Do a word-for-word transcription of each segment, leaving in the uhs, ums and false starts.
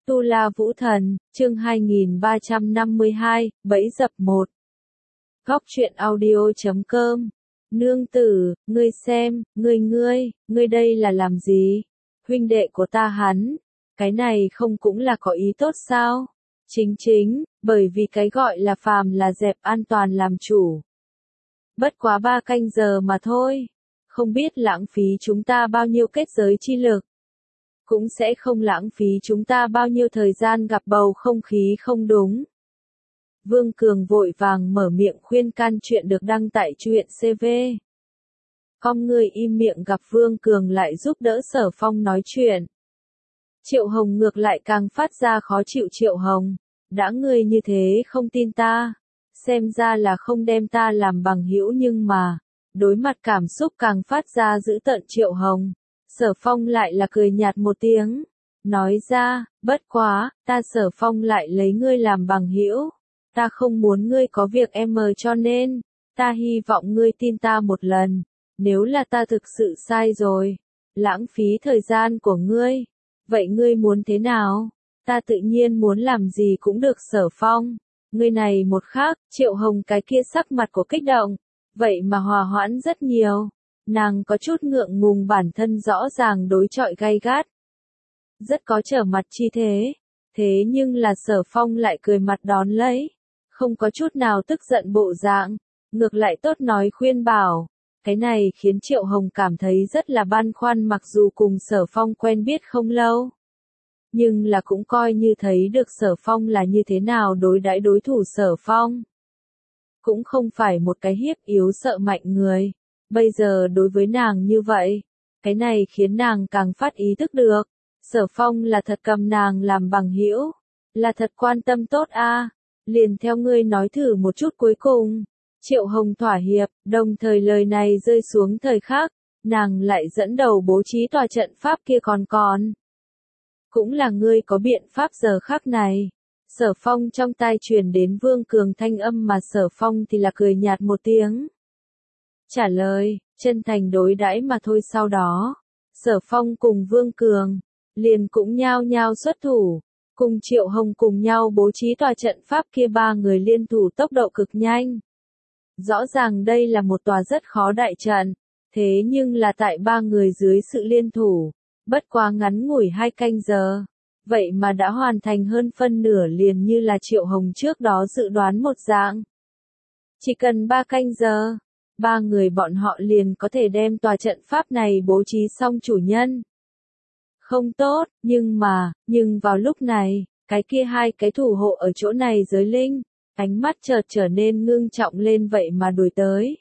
Tu La Vũ Thần, chương hai nghìn ba trăm năm mươi hai, bẫy dập một. Góc truyện audio chấm com. Nương tử, ngươi xem, ngươi ngươi, ngươi đây là làm gì? Huynh đệ của ta hắn, cái này không cũng là có ý tốt sao? Chính chính, bởi vì cái gọi là phàm là dẹp an toàn làm chủ. Bất quá ba canh giờ mà thôi, không biết lãng phí chúng ta bao nhiêu kết giới chi lực. Cũng sẽ không lãng phí chúng ta bao nhiêu thời gian gặp bầu không khí không đúng. Vương Cường vội vàng mở miệng khuyên can chuyện được đăng tại truyện xê vê. Con người im miệng gặp Vương Cường lại giúp đỡ Sở Phong nói chuyện. Triệu Hồng ngược lại càng phát ra khó chịu. Triệu Hồng, đã ngươi như thế không tin ta, xem ra là không đem ta làm bằng hữu, nhưng mà, đối mặt cảm xúc càng phát ra dữ tợn Triệu Hồng. Sở Phong lại là cười nhạt một tiếng, nói ra, bất quá, ta Sở Phong lại lấy ngươi làm bằng hữu, ta không muốn ngươi có việc em mờ, cho nên, ta hy vọng ngươi tin ta một lần, nếu là ta thực sự sai rồi, lãng phí thời gian của ngươi, vậy ngươi muốn thế nào? Ta tự nhiên muốn làm gì cũng được Sở Phong, ngươi này một khác, Triệu Hồng cái kia sắc mặt của kích động, vậy mà hòa hoãn rất nhiều. Nàng có chút ngượng ngùng, bản thân rõ ràng đối chọi gay gắt, rất có trở mặt chi thế, thế nhưng là Sở Phong lại cười mặt đón lấy, không có chút nào tức giận bộ dạng, ngược lại tốt nói khuyên bảo, cái này khiến Triệu Hồng cảm thấy rất là băn khoăn, mặc dù cùng Sở Phong quen biết không lâu, nhưng là cũng coi như thấy được Sở Phong là như thế nào đối đãi đối thủ. Sở Phong cũng không phải một cái hiếp yếu sợ mạnh người. Bây giờ đối với nàng như vậy, cái này khiến nàng càng phát ý thức được, Sở Phong là thật cầm nàng làm bằng hữu, là thật quan tâm tốt a. À. Liền theo ngươi nói thử một chút. Cuối cùng, Triệu Hồng thỏa hiệp, đồng thời lời này rơi xuống thời khắc, nàng lại dẫn đầu bố trí tòa trận pháp kia. Còn còn, cũng là ngươi có biện pháp. Giờ khắc này, Sở Phong trong tai truyền đến Vương Cường thanh âm, mà Sở Phong thì là cười nhạt một tiếng. Trả lời, chân thành đối đãi mà thôi. Sau đó, Sở Phong cùng Vương Cường, liền cũng nhao nhao xuất thủ, cùng Triệu Hồng cùng nhau bố trí tòa trận pháp kia. Ba người liên thủ tốc độ cực nhanh. Rõ ràng đây là một tòa rất khó đại trận, thế nhưng là tại ba người dưới sự liên thủ, bất quá ngắn ngủi hai canh giờ, vậy mà đã hoàn thành hơn phân nửa, liền như là Triệu Hồng trước đó dự đoán một dạng. Chỉ cần ba canh giờ, ba người bọn họ liền có thể đem tòa trận pháp này bố trí xong. Chủ nhân không tốt, nhưng mà, nhưng vào lúc này, cái kia hai cái thủ hộ ở chỗ này giới linh, ánh mắt chợt trở nên ngưng trọng lên, vậy mà đuổi tới.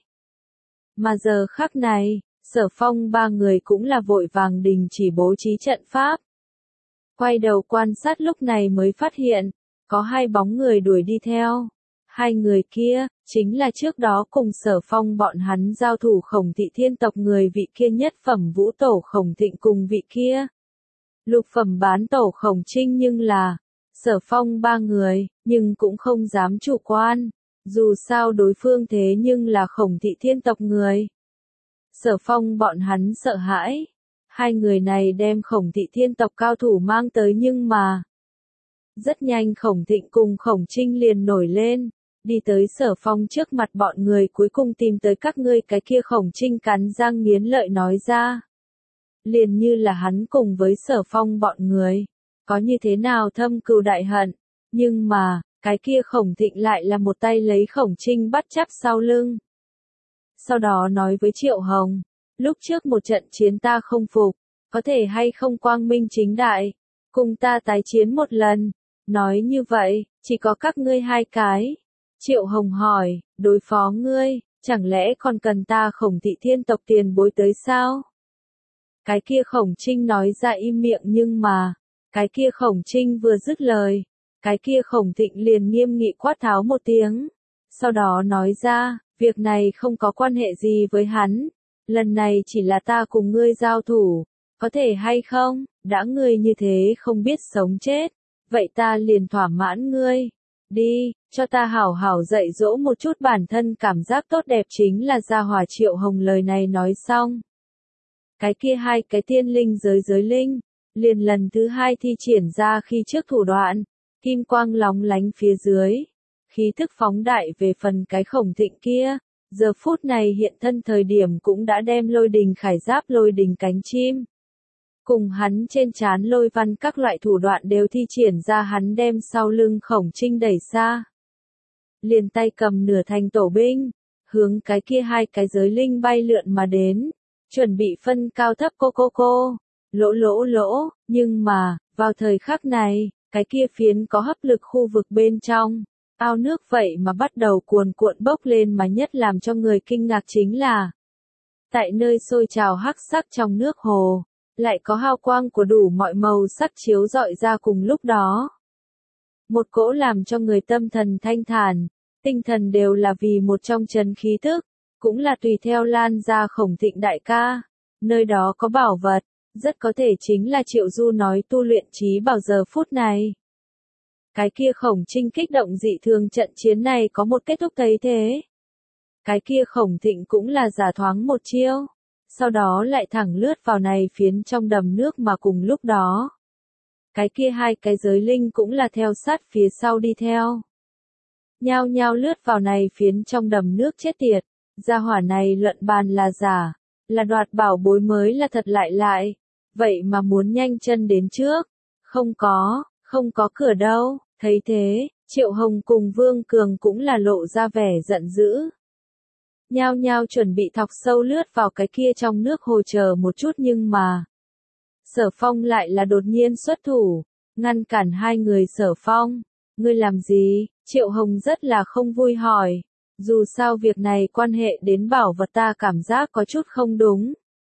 Mà giờ khắc này, Sở Phong ba người cũng là vội vàng đình chỉ bố trí trận pháp. Quay đầu quan sát lúc này mới phát hiện, có hai bóng người đuổi đi theo. Hai người kia, chính là trước đó cùng Sở Phong bọn hắn giao thủ Khổng Thị Thiên tộc người, vị kia nhất phẩm vũ tổ Khổng Thịnh cùng vị kia lục phẩm bán tổ Khổng Trinh. Nhưng là, Sở Phong ba người, nhưng cũng không dám chủ quan, dù sao đối phương thế nhưng là Khổng Thị Thiên tộc người. Sở Phong bọn hắn sợ hãi, hai người này đem Khổng Thị Thiên tộc cao thủ mang tới, nhưng mà rất nhanh Khổng Thịnh cùng Khổng Trinh liền nổi lên, đi tới Sở Phong trước mặt. Bọn người cuối cùng tìm tới các ngươi. Cái kia Khổng Trinh cắn răng nghiến lợi nói ra, liền như là hắn cùng với Sở Phong bọn người có như thế nào thâm cừu đại hận, nhưng mà, cái kia Khổng Thịnh lại là một tay lấy Khổng Trinh bắt chắp sau lưng. Sau đó nói với Triệu Hồng, lúc trước một trận chiến ta không phục, có thể hay không quang minh chính đại, cùng ta tái chiến một lần. Nói như vậy, chỉ có các ngươi hai cái. Triệu Hồng hỏi, đối phó ngươi, chẳng lẽ còn cần ta Khổng Thị Thiên tộc tiền bối tới sao? Cái kia Khổng Trinh nói ra im miệng, nhưng mà, cái kia Khổng Trinh vừa dứt lời, cái kia Khổng Thịnh liền nghiêm nghị quát tháo một tiếng. Sau đó nói ra, việc này không có quan hệ gì với hắn, lần này chỉ là ta cùng ngươi giao thủ, có thể hay không? Đã ngươi như thế không biết sống chết, vậy ta liền thỏa mãn ngươi. Đi, cho ta hảo hảo dạy dỗ một chút bản thân cảm giác tốt đẹp chính là gia hỏa. Triệu Hồng lời này nói xong, cái kia hai cái tiên linh giới giới linh, Liền lần thứ hai thi triển ra khi trước thủ đoạn, kim quang lóng lánh phía dưới, khí thức phóng đại về phần cái Khổng Thịnh kia, giờ phút này hiện thân thời điểm cũng đã đem lôi đình khải giáp lôi đình cánh chim. Cùng hắn trên trán lôi văn các loại thủ đoạn đều thi triển ra hắn đem sau lưng Khổng Trinh đẩy xa. Liền tay cầm nửa thành tổ binh, hướng cái kia hai cái giới linh bay lượn mà đến, chuẩn bị phân cao thấp cô cô cô, lỗ lỗ lỗ, nhưng mà, vào thời khắc này, cái kia phiến có hấp lực khu vực bên trong, ao nước vậy mà bắt đầu cuồn cuộn bốc lên mà nhất làm cho người kinh ngạc chính là, tại nơi sôi trào hắc sắc trong nước hồ, lại có hào quang của đủ mọi màu sắc chiếu rọi ra cùng lúc đó. Một cỗ làm cho người tâm thần thanh thản, tinh thần đều là vì một trong trần khí thức, cũng là tùy theo lan ra Khổng Thịnh đại ca. Nơi đó có bảo vật, rất có thể chính là Triệu Du nói tu luyện trí bảo giờ phút này. Cái kia Khổng Trinh kích động dị thường trận chiến này có một kết thúc thấy thế. Cái kia Khổng Thịnh cũng là giả thoáng một chiêu, sau đó lại thẳng lướt vào này phiến trong đầm nước mà cùng lúc đó. Cái kia hai cái giới linh cũng là theo sát phía sau đi theo. Nhao nhao lướt vào này phiến trong đầm nước chết tiệt, gia hỏa này luận bàn là giả, là đoạt bảo bối mới là thật lại lại, vậy mà muốn nhanh chân đến trước, không có, không có cửa đâu, thấy thế, Triệu Hồng cùng Vương Cường cũng là lộ ra vẻ giận dữ. Nhao nhao chuẩn bị thọc sâu lướt vào cái kia trong nước hồ chờ một chút nhưng mà, Sở Phong lại là đột nhiên xuất thủ, ngăn cản hai người. Sở Phong, ngươi làm gì? Triệu Hồng rất là không vui hỏi, dù sao việc này quan hệ đến bảo vật ta cảm giác có chút không đúng.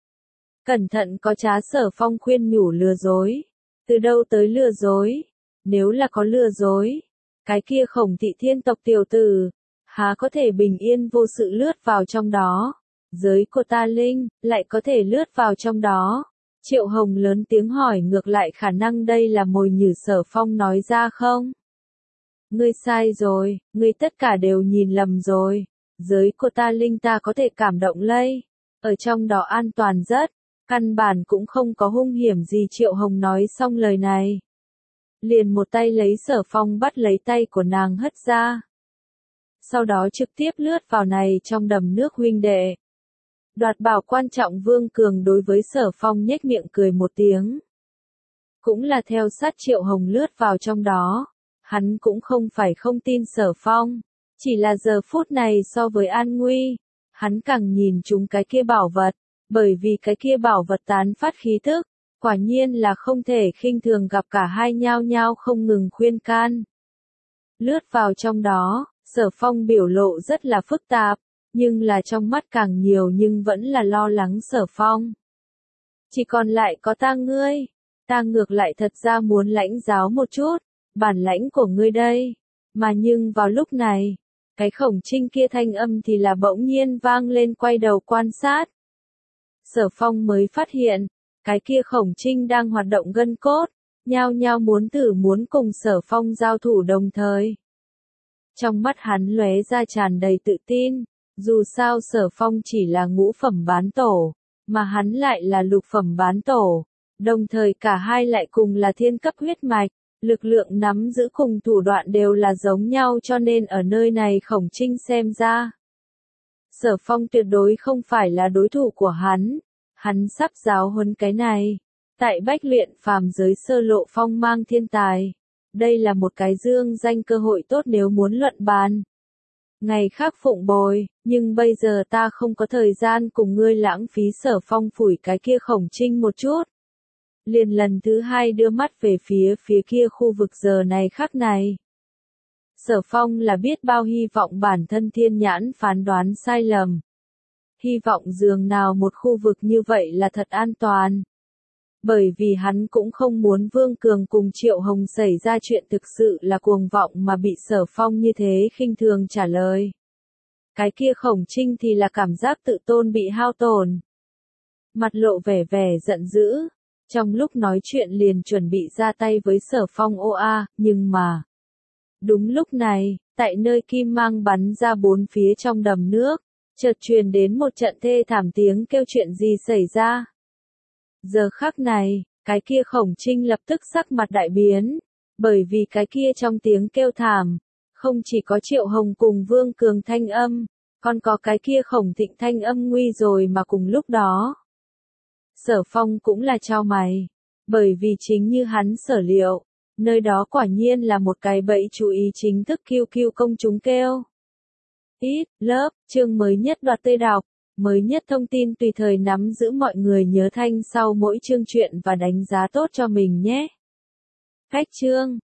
Cẩn thận có trá. Sở Phong khuyên nhủ. Lừa dối, từ đâu tới lừa dối, nếu là có lừa dối, cái kia Khổng Thị thiên tộc tiểu tử, há có thể bình yên vô sự lướt vào trong đó, giới của ta linh, lại có thể lướt vào trong đó. Triệu Hồng lớn tiếng hỏi ngược lại khả năng đây là mồi nhử. Sở Phong nói ra không? Ngươi sai rồi, ngươi tất cả đều nhìn lầm rồi, giới của ta linh ta có thể cảm động lây, ở trong đó an toàn rất, căn bản cũng không có hung hiểm gì. Triệu Hồng nói xong lời này, liền một tay lấy Sở Phong bắt lấy tay của nàng hất ra. Sau đó trực tiếp lướt vào này trong đầm nước. Huynh đệ, đoạt bảo quan trọng. Vương Cường đối với Sở Phong nhếch miệng cười một tiếng. Cũng là theo sát Triệu Hồng lướt vào trong đó. Hắn cũng không phải không tin Sở Phong, chỉ là giờ phút này so với an nguy, hắn càng nhìn chúng cái kia bảo vật, bởi vì cái kia bảo vật tán phát khí thức, quả nhiên là không thể khinh thường. Gặp cả hai nhao nhao không ngừng khuyên can. Lướt vào trong đó, Sở Phong biểu lộ rất là phức tạp, nhưng là trong mắt càng nhiều nhưng vẫn là lo lắng Sở Phong. Chỉ còn lại có ta ngươi, ta ngược lại thật ra muốn lãnh giáo một chút, bản lãnh của ngươi đây. Mà nhưng vào lúc này, cái Khổng Trinh kia thanh âm thì là bỗng nhiên vang lên. Quay đầu quan sát, Sở Phong mới phát hiện, cái kia Khổng Trinh đang hoạt động gân cốt, nhao nhao muốn thử muốn cùng Sở Phong giao thủ đồng thời. Trong mắt hắn lóe ra tràn đầy tự tin, dù sao Sở Phong chỉ là ngũ phẩm bán tổ, mà hắn lại là lục phẩm bán tổ, đồng thời cả hai lại cùng là thiên cấp huyết mạch, lực lượng nắm giữ cùng thủ đoạn đều là giống nhau, cho nên ở nơi này Khổng Trinh xem ra, Sở Phong tuyệt đối không phải là đối thủ của hắn, hắn sắp giáo huấn cái này, tại Bách Luyện phàm giới sơ lộ phong mang thiên tài. Đây là một cái dương danh cơ hội tốt nếu muốn luận bàn. Ngày khác phụng bồi, nhưng bây giờ ta không có thời gian cùng ngươi lãng phí. Sở Phong phủi cái kia Khổng Trinh một chút. Liền lần thứ hai đưa mắt về phía phía kia khu vực giờ này khắc này. Sở Phong là biết bao hy vọng bản thân thiên nhãn phán đoán sai lầm. Hy vọng dường nào một khu vực như vậy là thật an toàn. Bởi vì hắn cũng không muốn Vương Cường cùng Triệu Hồng xảy ra chuyện thực sự là cuồng vọng mà bị Sở Phong như thế khinh thường trả lời. Cái kia Khổng Trinh thì là cảm giác tự tôn bị hao tổn. Mặt lộ vẻ vẻ giận dữ, trong lúc nói chuyện liền chuẩn bị ra tay với Sở Phong ô a, nhưng mà. Đúng lúc này, tại nơi kim mang bắn ra bốn phía trong đầm nước, chợt truyền đến một trận thê thảm tiếng kêu. Chuyện gì xảy ra? Giờ khắc này, cái kia Khổng Trinh lập tức sắc mặt đại biến, bởi vì cái kia trong tiếng kêu thảm, không chỉ có Triệu Hồng cùng Vương Cường thanh âm, còn có cái kia Khổng Thịnh thanh âm nguy rồi mà cùng lúc đó. Sở Phong cũng là chau mày, bởi vì chính như hắn sở liệu, nơi đó quả nhiên là một cái bẫy chú ý chính thức Q Q công chúng kêu. Ít, lớp, chương mới nhất đoạt tươi đọc, mới nhất thông tin tùy thời nắm giữ mọi người nhớ thanh sau mỗi chương truyện và đánh giá tốt cho mình nhé. Cách chương